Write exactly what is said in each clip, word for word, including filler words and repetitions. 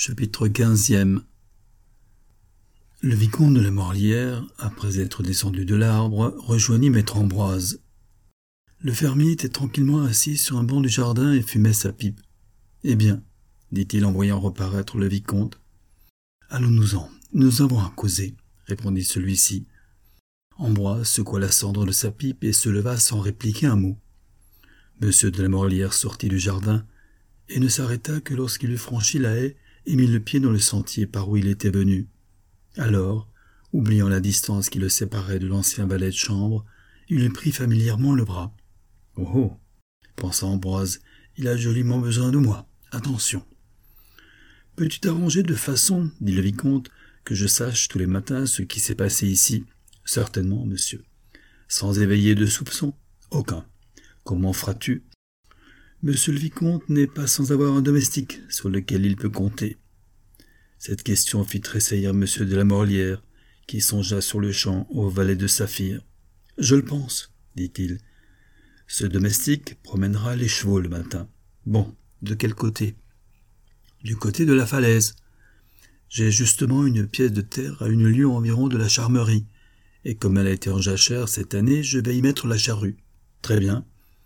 Chapitre quinzième. Le vicomte de la Morlière, après être descendu de l'arbre, rejoignit maître Ambroise. Le fermier était tranquillement assis sur un banc du jardin et fumait sa pipe. « Eh bien, dit-il en voyant reparaître le vicomte. « Allons-nous-en, nous avons à causer, répondit celui-ci. Ambroise secoua la cendre de sa pipe et se leva sans répliquer un mot. Monsieur de la Morlière sortit du jardin et ne s'arrêta que lorsqu'il eut franchi la haie et mit le pied dans le sentier par où il était venu. Alors, oubliant la distance qui le séparait de l'ancien valet de chambre, il lui prit familièrement le bras. « Oh oh !» pensa Ambroise, « il a joliment besoin de moi. Attention !»« Peux-tu t'arranger de façon, dit le vicomte, que je sache tous les matins ce qui s'est passé ici ?»« Certainement, monsieur. »« Sans éveiller de soupçons ?»« Aucun. »« Comment feras-tu ?»« Monsieur le vicomte n'est pas sans avoir un domestique sur lequel il peut compter. » Cette question fit tressaillir monsieur de la Morlière, qui songea sur le champ au valet de Saphir. « Je le pense, dit-il. Ce domestique promènera les chevaux le matin. Bon, de quel côté ? Du côté de la falaise. J'ai justement une pièce de terre à une lieue environ de la Charmerie, et comme elle a été en jachère cette année, je vais y mettre la charrue. Très bien.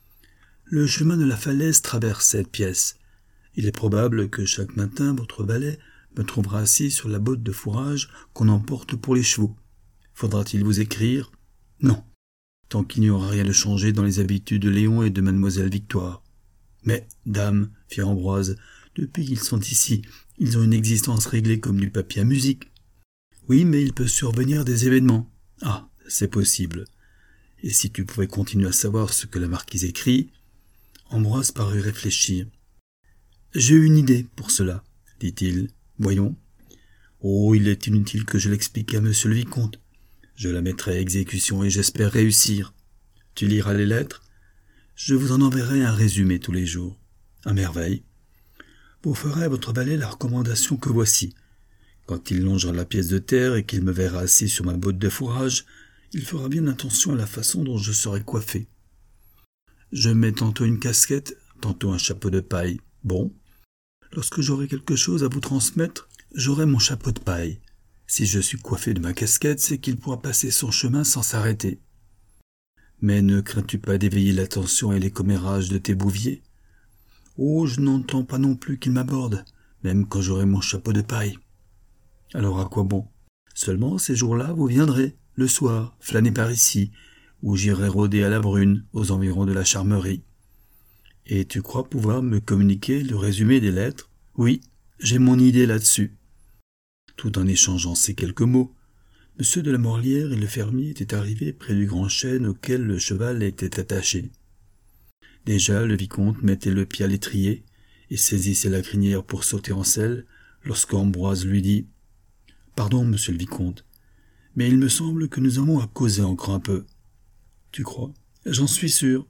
Le chemin de la falaise traverse cette pièce. Il est probable que chaque matin votre valet me trouvera assis sur la botte de fourrage qu'on emporte pour les chevaux. Faudra-t-il vous écrire ? Non, tant qu'il n'y aura rien de changé dans les habitudes de Léon et de mademoiselle Victoire. Mais, dame, fit Ambroise, depuis qu'ils sont ici, ils ont une existence réglée comme du papier à musique. Oui, mais il peut survenir des événements. Ah, c'est possible. Et si tu pouvais continuer à savoir ce que la marquise écrit... Ambroise parut réfléchir. J'ai une idée pour cela, dit-il. Voyons. Oh, il est inutile que je l'explique à monsieur le vicomte. Je la mettrai à exécution et j'espère réussir. Tu liras les lettres ? Je vous en enverrai un résumé tous les jours. À merveille. Vous ferez à votre valet la recommandation que voici. Quand il longera la pièce de terre et qu'il me verra assis sur ma botte de fourrage, il fera bien attention à la façon dont je serai coiffé. Je mets tantôt une casquette, tantôt un chapeau de paille. Bon. Lorsque j'aurai quelque chose à vous transmettre, j'aurai mon chapeau de paille. Si je suis coiffé de ma casquette, c'est qu'il pourra passer son chemin sans s'arrêter. Mais ne crains-tu pas d'éveiller l'attention et les commérages de tes bouviers ? Oh, je n'entends pas non plus qu'ils m'abordent, même quand j'aurai mon chapeau de paille. Alors à quoi bon ? Seulement ces jours-là, vous viendrez, le soir, flâner par ici, où j'irai rôder à la brune, aux environs de la Charmerie. Et tu crois pouvoir me communiquer le résumé des lettres ? Oui, j'ai mon idée là-dessus. Tout en échangeant ces quelques mots, monsieur de la Morlière et le fermier étaient arrivés près du grand chêne auquel le cheval était attaché. Déjà le vicomte mettait le pied à l'étrier et saisissait la crinière pour sauter en selle, lorsqu'Ambroise lui dit « Pardon, monsieur le vicomte, mais il me semble que nous avons à causer encore un peu. » Tu crois ? J'en suis sûr.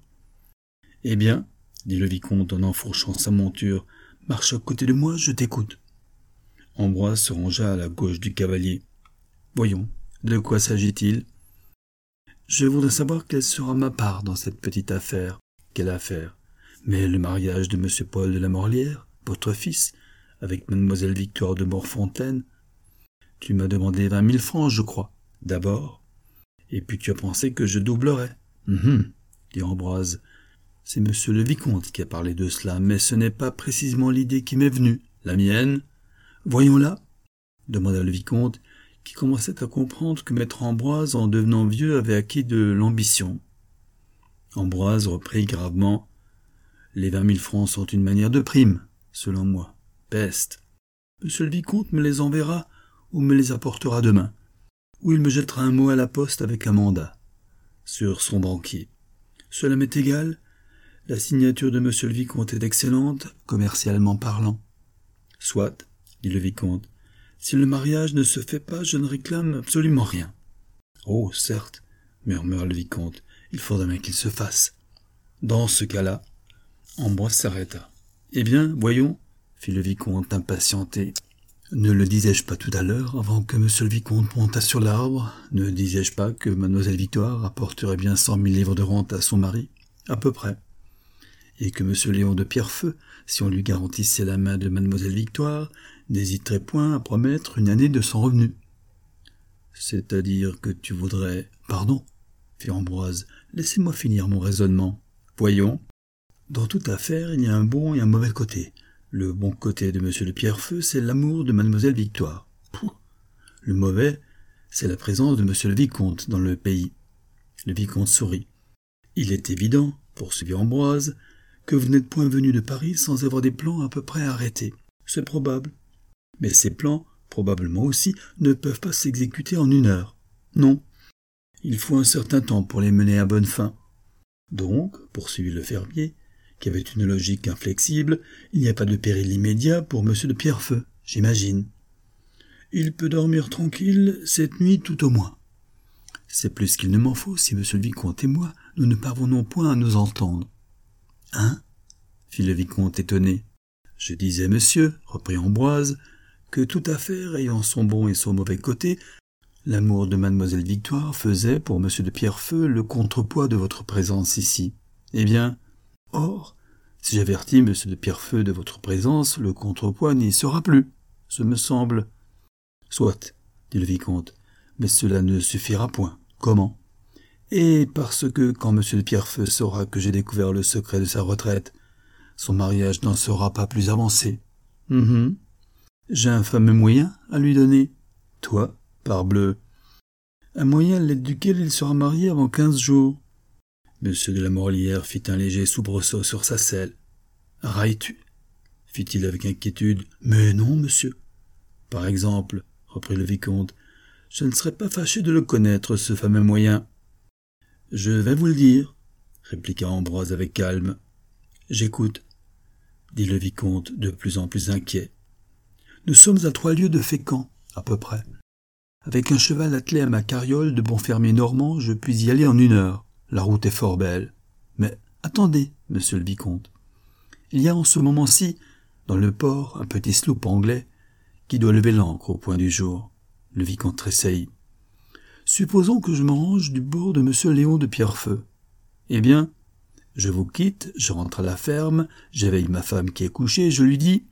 Eh bien, dit le vicomte en enfourchant sa monture, marche à côté de moi, je t'écoute. Ambroise se rangea à la gauche du cavalier. Voyons, de quoi s'agit-il ? Je voudrais savoir quelle sera ma part dans cette petite affaire. Quelle affaire ? Mais le mariage de monsieur Paul de la Morlière, votre fils, avec mademoiselle Victoire de Morfontaine. Tu m'as demandé vingt mille francs, je crois, d'abord. Et puis tu as pensé que je doublerais. Hum, dit Ambroise. C'est monsieur le vicomte qui a parlé de cela, mais ce n'est pas précisément l'idée qui m'est venue. La mienne ? Voyons-la, demanda le vicomte, qui commençait à comprendre que maître Ambroise, en devenant vieux, avait acquis de l'ambition. Ambroise reprit gravement. Les vingt mille francs sont une manière de prime, selon moi. Peste. Monsieur le vicomte me les enverra ou me les apportera demain, ou il me jettera un mot à la poste avec un mandat, sur son banquier. Cela m'est égal. La signature de monsieur le vicomte est excellente, commercialement parlant. Soit, dit le vicomte. Si le mariage ne se fait pas, je ne réclame absolument rien. Oh, certes, murmura le vicomte, il faudra bien qu'il se fasse. Dans ce cas-là, Ambroise s'arrêta. Eh bien, voyons, fit le vicomte impatienté. Ne le disais-je pas tout à l'heure, avant que monsieur le vicomte montât sur l'arbre, ne disais-je pas que mademoiselle Victoire apporterait bien cent mille livres de rente à son mari ? À peu près. et que M. Léon de Pierrefeu, si on lui garantissait la main de mademoiselle Victoire, n'hésiterait point à promettre une année de son revenu. C'est-à-dire que tu voudrais... Pardon, fit Ambroise, laissez-moi finir mon raisonnement. Voyons. Dans toute affaire, il y a un bon et un mauvais côté. Le bon côté de M. de Pierrefeu, c'est l'amour de mademoiselle Victoire. Pouh. Le mauvais, c'est la présence de M. le vicomte dans le pays. Le vicomte sourit. Il est évident, poursuivit Ambroise, que vous n'êtes point venu de Paris sans avoir des plans à peu près arrêtés. C'est probable. Mais ces plans, probablement aussi, ne peuvent pas s'exécuter en une heure. Non. Il faut un certain temps pour les mener à bonne fin. Donc, poursuivit le fermier, qui avait une logique inflexible, il n'y a pas de péril immédiat pour M. de Pierrefeu, j'imagine. Il peut dormir tranquille cette nuit tout au moins. C'est plus qu'il ne m'en faut si M. le vicomte et moi, nous ne parvenons point à nous entendre. Hein? Fit le vicomte étonné. Je disais, monsieur, reprit Ambroise, que toute affaire ayant son bon et son mauvais côté, l'amour de mademoiselle Victoire faisait pour M. de Pierrefeu le contrepoids de votre présence ici. Eh bien, or, si j'avertis M. de Pierrefeu de votre présence, le contrepoids n'y sera plus, ce me semble. Soit, dit le vicomte, mais cela ne suffira point. Comment? Et parce que, quand M. de Pierrefeu saura que j'ai découvert le secret de sa retraite, son mariage n'en sera pas plus avancé. Mm-hmm. J'ai un fameux moyen à lui donner. Toi, parbleu. Un moyen à l'aide duquel il sera marié avant quinze jours. M. de la Morlière fit un léger soubresaut sur sa selle. Railles-tu? Fit-il avec inquiétude. Mais non, monsieur. Par exemple, reprit le vicomte, je ne serais pas fâché de le connaître, ce fameux moyen. Je vais vous le dire, répliqua Ambroise avec calme. J'écoute, dit le vicomte de plus en plus inquiet. Nous sommes à trois lieues de Fécamp, à peu près. Avec un cheval attelé à ma carriole de bon fermier normand, je puis y aller en une heure. La route est fort belle. Mais attendez, monsieur le vicomte. Il y a en ce moment-ci, dans le port, un petit sloop anglais qui doit lever l'ancre au point du jour. Le vicomte tressaillit. Supposons que je me range du bord de monsieur Léon de Pierrefeu. Eh bien, je vous quitte, je rentre à la ferme, j'éveille ma femme qui est couchée, je lui dis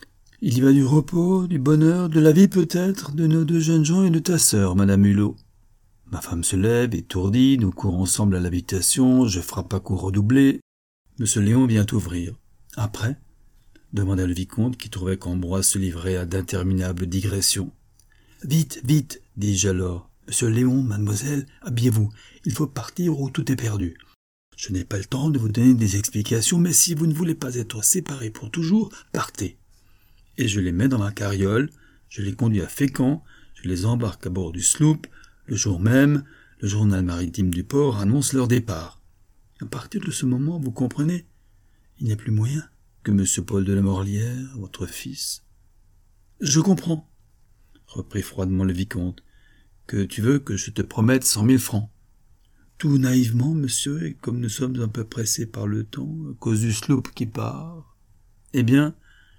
« Il y va du repos, du bonheur, de la vie peut-être, de nos deux jeunes gens et de ta sœur, madame Hulot. » Ma femme se lève, étourdie, nous courons ensemble à l'habitation, je frappe à coups redoublés. Monsieur Léon vient ouvrir. « Après ?» demanda le vicomte, qui trouvait qu'Ambroise se livrait à d'interminables digressions. « Vite, vite, dis-je alors. Monsieur Léon, mademoiselle, habillez-vous. Il faut partir ou tout est perdu. Je n'ai pas le temps de vous donner des explications, mais si vous ne voulez pas être séparés pour toujours, partez. » Et je les mets dans ma carriole, je les conduis à Fécamp, je les embarque à bord du sloop. Le jour même, le journal maritime du port annonce leur départ. À partir de ce moment, vous comprenez, il n'y a plus moyen que M. Paul de la Morlière, votre fils. « Je comprends, » reprit froidement le vicomte, « que tu veux que je te promette cent mille francs. » Tout naïvement, monsieur, et comme nous sommes un peu pressés par le temps, à cause du sloop qui part, eh bien,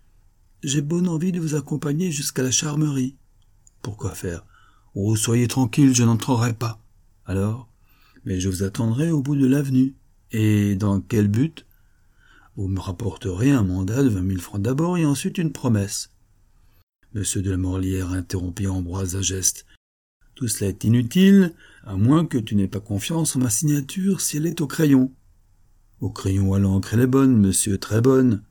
j'ai bonne envie de vous accompagner jusqu'à la Charmerie. Pourquoi faire? Oh, soyez tranquille, je n'entrerai pas. Alors, mais je vous attendrai au bout de l'avenue. Et dans quel but? Vous me rapporterez un mandat de vingt mille francs d'abord et ensuite une promesse. Monsieur de la Morlière interrompit Ambroise à geste. Tout cela est inutile, à moins que tu n'aies pas confiance en ma signature si elle est au crayon. Au crayon à l'encre, elle est bonne, monsieur, très bonne.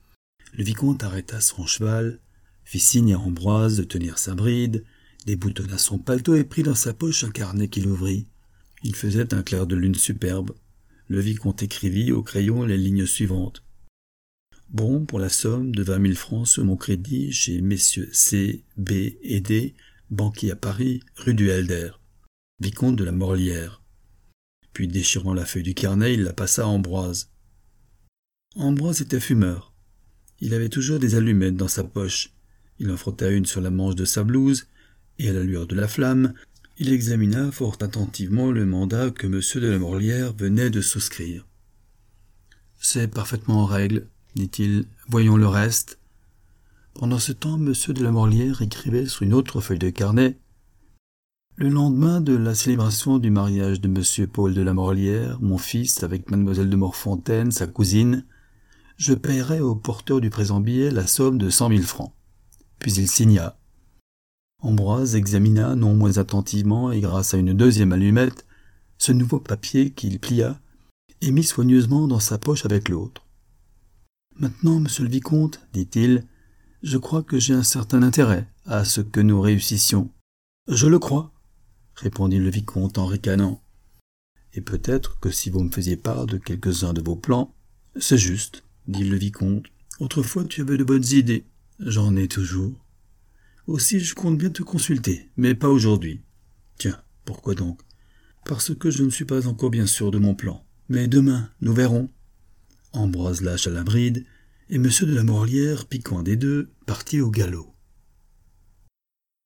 Le vicomte arrêta son cheval, fit signe à Ambroise de tenir sa bride, déboutonna son paletot et prit dans sa poche un carnet qu'il ouvrit. Il faisait un clair de lune superbe. Le vicomte écrivit au crayon les lignes suivantes. Bon pour la somme de vingt mille francs sur mon crédit chez messieurs C, B et D, banquier à Paris, rue du Helder, vicomte de la Morlière. Puis, déchirant la feuille du carnet, il la passa à Ambroise. Ambroise était fumeur. Il avait toujours des allumettes dans sa poche. Il en frotta une sur la manche de sa blouse, et à la lueur de la flamme, il examina fort attentivement le mandat que M. de la Morlière venait de souscrire. « C'est parfaitement en règle, dit-il. Voyons le reste. » Pendant ce temps, M. de la Morlière écrivait sur une autre feuille de carnet. Le lendemain de la célébration du mariage de M. Paul de la Morlière, mon fils, avec mademoiselle de Morfontaine, sa cousine, je paierai au porteur du présent billet la somme de cent mille francs. » Puis il signa. Ambroise examina non moins attentivement et grâce à une deuxième allumette ce nouveau papier qu'il plia et mit soigneusement dans sa poche avec l'autre. « Maintenant, monsieur le vicomte, dit-il, je crois que j'ai un certain intérêt à ce que nous réussissions. »« Je le crois, » répondit le vicomte en ricanant. « Et peut-être que si vous me faisiez part de quelques-uns de vos plans, c'est juste, dit le vicomte. Autrefois tu avais de bonnes idées, j'en ai toujours. Aussi je compte bien te consulter, mais pas aujourd'hui. Tiens, pourquoi donc ? Parce que je ne suis pas encore bien sûr de mon plan. Mais demain, nous verrons. » Ambroise lâcha la bride, et monsieur de la Morlière, piquant des deux, partit au galop.